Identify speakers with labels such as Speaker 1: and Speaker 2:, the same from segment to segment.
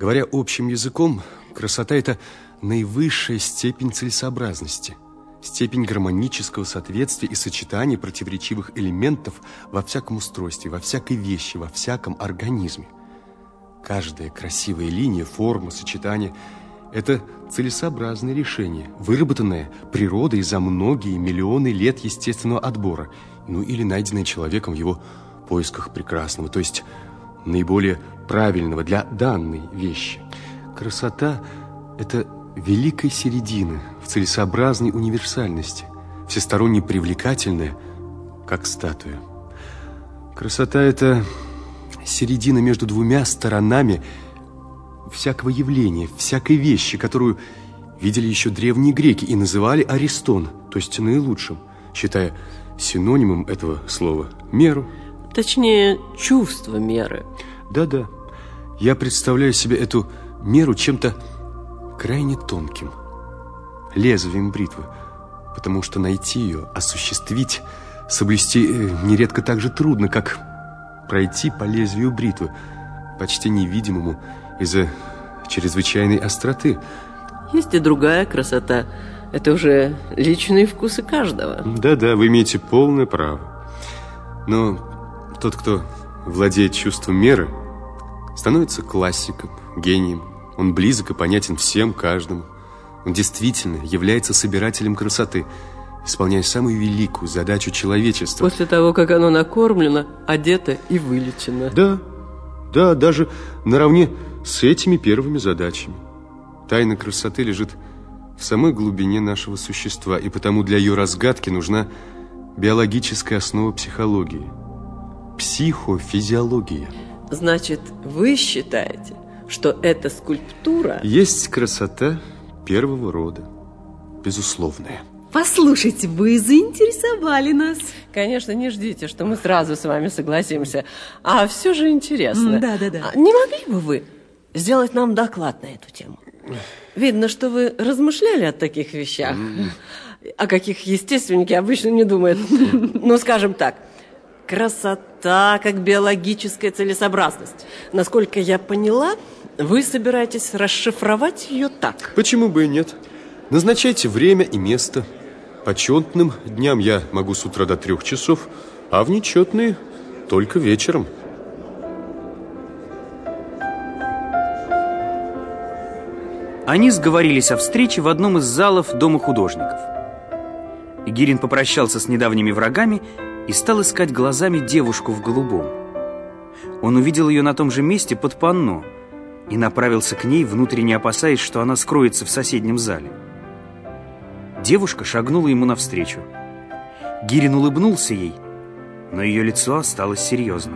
Speaker 1: Говоря общим языком, красота – это наивысшая степень целесообразности, степень гармонического соответствия и сочетания противоречивых элементов во всяком устройстве, во всякой вещи, во всяком организме. Каждая красивая линия, форма, сочетание – это целесообразное решение, выработанное природой за многие миллионы лет естественного отбора, ну или найденное человеком в его поисках прекрасного, то есть наиболее правильного для данной вещи. Красота – это великая середина в целесообразной универсальности, всесторонне привлекательная, как статуя. Красота – это середина между двумя сторонами всякого явления, всякой вещи, которую видели еще древние греки и называли аристон, то есть наилучшим, считая синонимом этого слова меру.
Speaker 2: Точнее, чувство меры.
Speaker 1: Да-да, я представляю себе эту меру чем-то крайне тонким, лезвием бритвы, потому что найти ее, осуществить, соблюсти нередко так же трудно, как пройти по лезвию бритвы, почти невидимому из-за чрезвычайной остроты.
Speaker 2: Есть и другая красота. Это уже личные вкусы каждого.
Speaker 1: Да-да, вы имеете полное право. Но тот, кто владеет чувством меры, становится классиком, гением. Он близок и понятен всем, каждому. Он действительно является собирателем красоты, исполняя самую великую задачу человечества.
Speaker 2: После того, как оно накормлено, одето и вылечено.
Speaker 1: Да, даже наравне с этими первыми задачами. Тайна красоты лежит в самой глубине нашего существа, и потому для ее разгадки нужна биологическая основа психологии. Психофизиология.
Speaker 2: Значит, вы считаете, что эта скульптура...
Speaker 1: Есть красота первого рода, безусловная.
Speaker 3: Послушайте, вы заинтересовали нас.
Speaker 2: Конечно, не ждите, что мы сразу с вами согласимся. А все же интересно.
Speaker 3: Да.
Speaker 2: Не могли бы вы сделать нам доклад на эту тему? Видно, что вы размышляли о таких вещах, о каких естественники обычно не думают. Ну, скажем так, красота как биологическая целесообразность. Насколько я поняла, вы собираетесь расшифровать ее так.
Speaker 1: Почему бы и нет? Назначайте время и место. По четным дням я могу с утра до 3 часов, а в нечетные только вечером.
Speaker 4: Они сговорились о встрече в одном из залов Дома художников. Гирин попрощался с недавними врагами и стал искать глазами девушку в голубом. Он увидел ее на том же месте под панно и направился к ней, внутренне опасаясь, что она скроется в соседнем зале. Девушка шагнула ему навстречу. Гирин улыбнулся ей, но ее лицо осталось серьезным.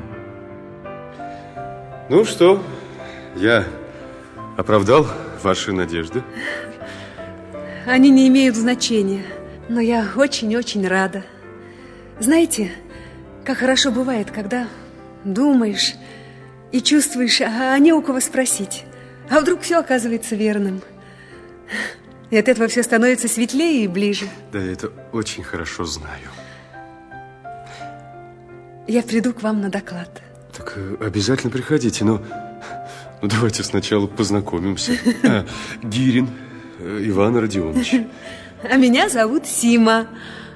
Speaker 1: Ну что, я оправдал ваши надежды?
Speaker 3: Они не имеют значения, но я очень-очень рада. Знаете, как хорошо бывает, когда думаешь и чувствуешь, а не у кого спросить. А вдруг все оказывается верным. И от этого все становится светлее и ближе.
Speaker 1: Да, я это очень хорошо знаю.
Speaker 3: Я приду к вам на доклад.
Speaker 1: Так обязательно приходите, но давайте сначала познакомимся. Гирин Иван Родионович.
Speaker 3: А меня зовут Сима.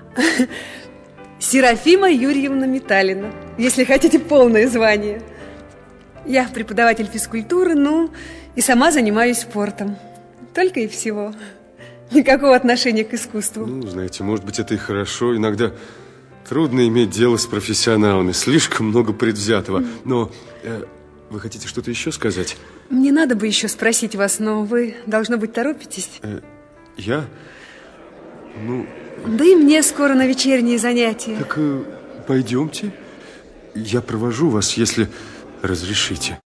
Speaker 3: Серафима Юрьевна Металина, если хотите полное звание. Я преподаватель физкультуры, и сама занимаюсь спортом. Только и всего. Никакого отношения к искусству.
Speaker 1: Знаете, может быть, это и хорошо. Иногда трудно иметь дело с профессионалами. Слишком много предвзятого. Но вы хотите что-то еще сказать?
Speaker 3: Мне надо бы еще спросить вас, но вы, должно быть, торопитесь.
Speaker 1: Я?
Speaker 3: Да и мне скоро на вечерние занятия.
Speaker 1: Так пойдемте. Я провожу вас, если разрешите.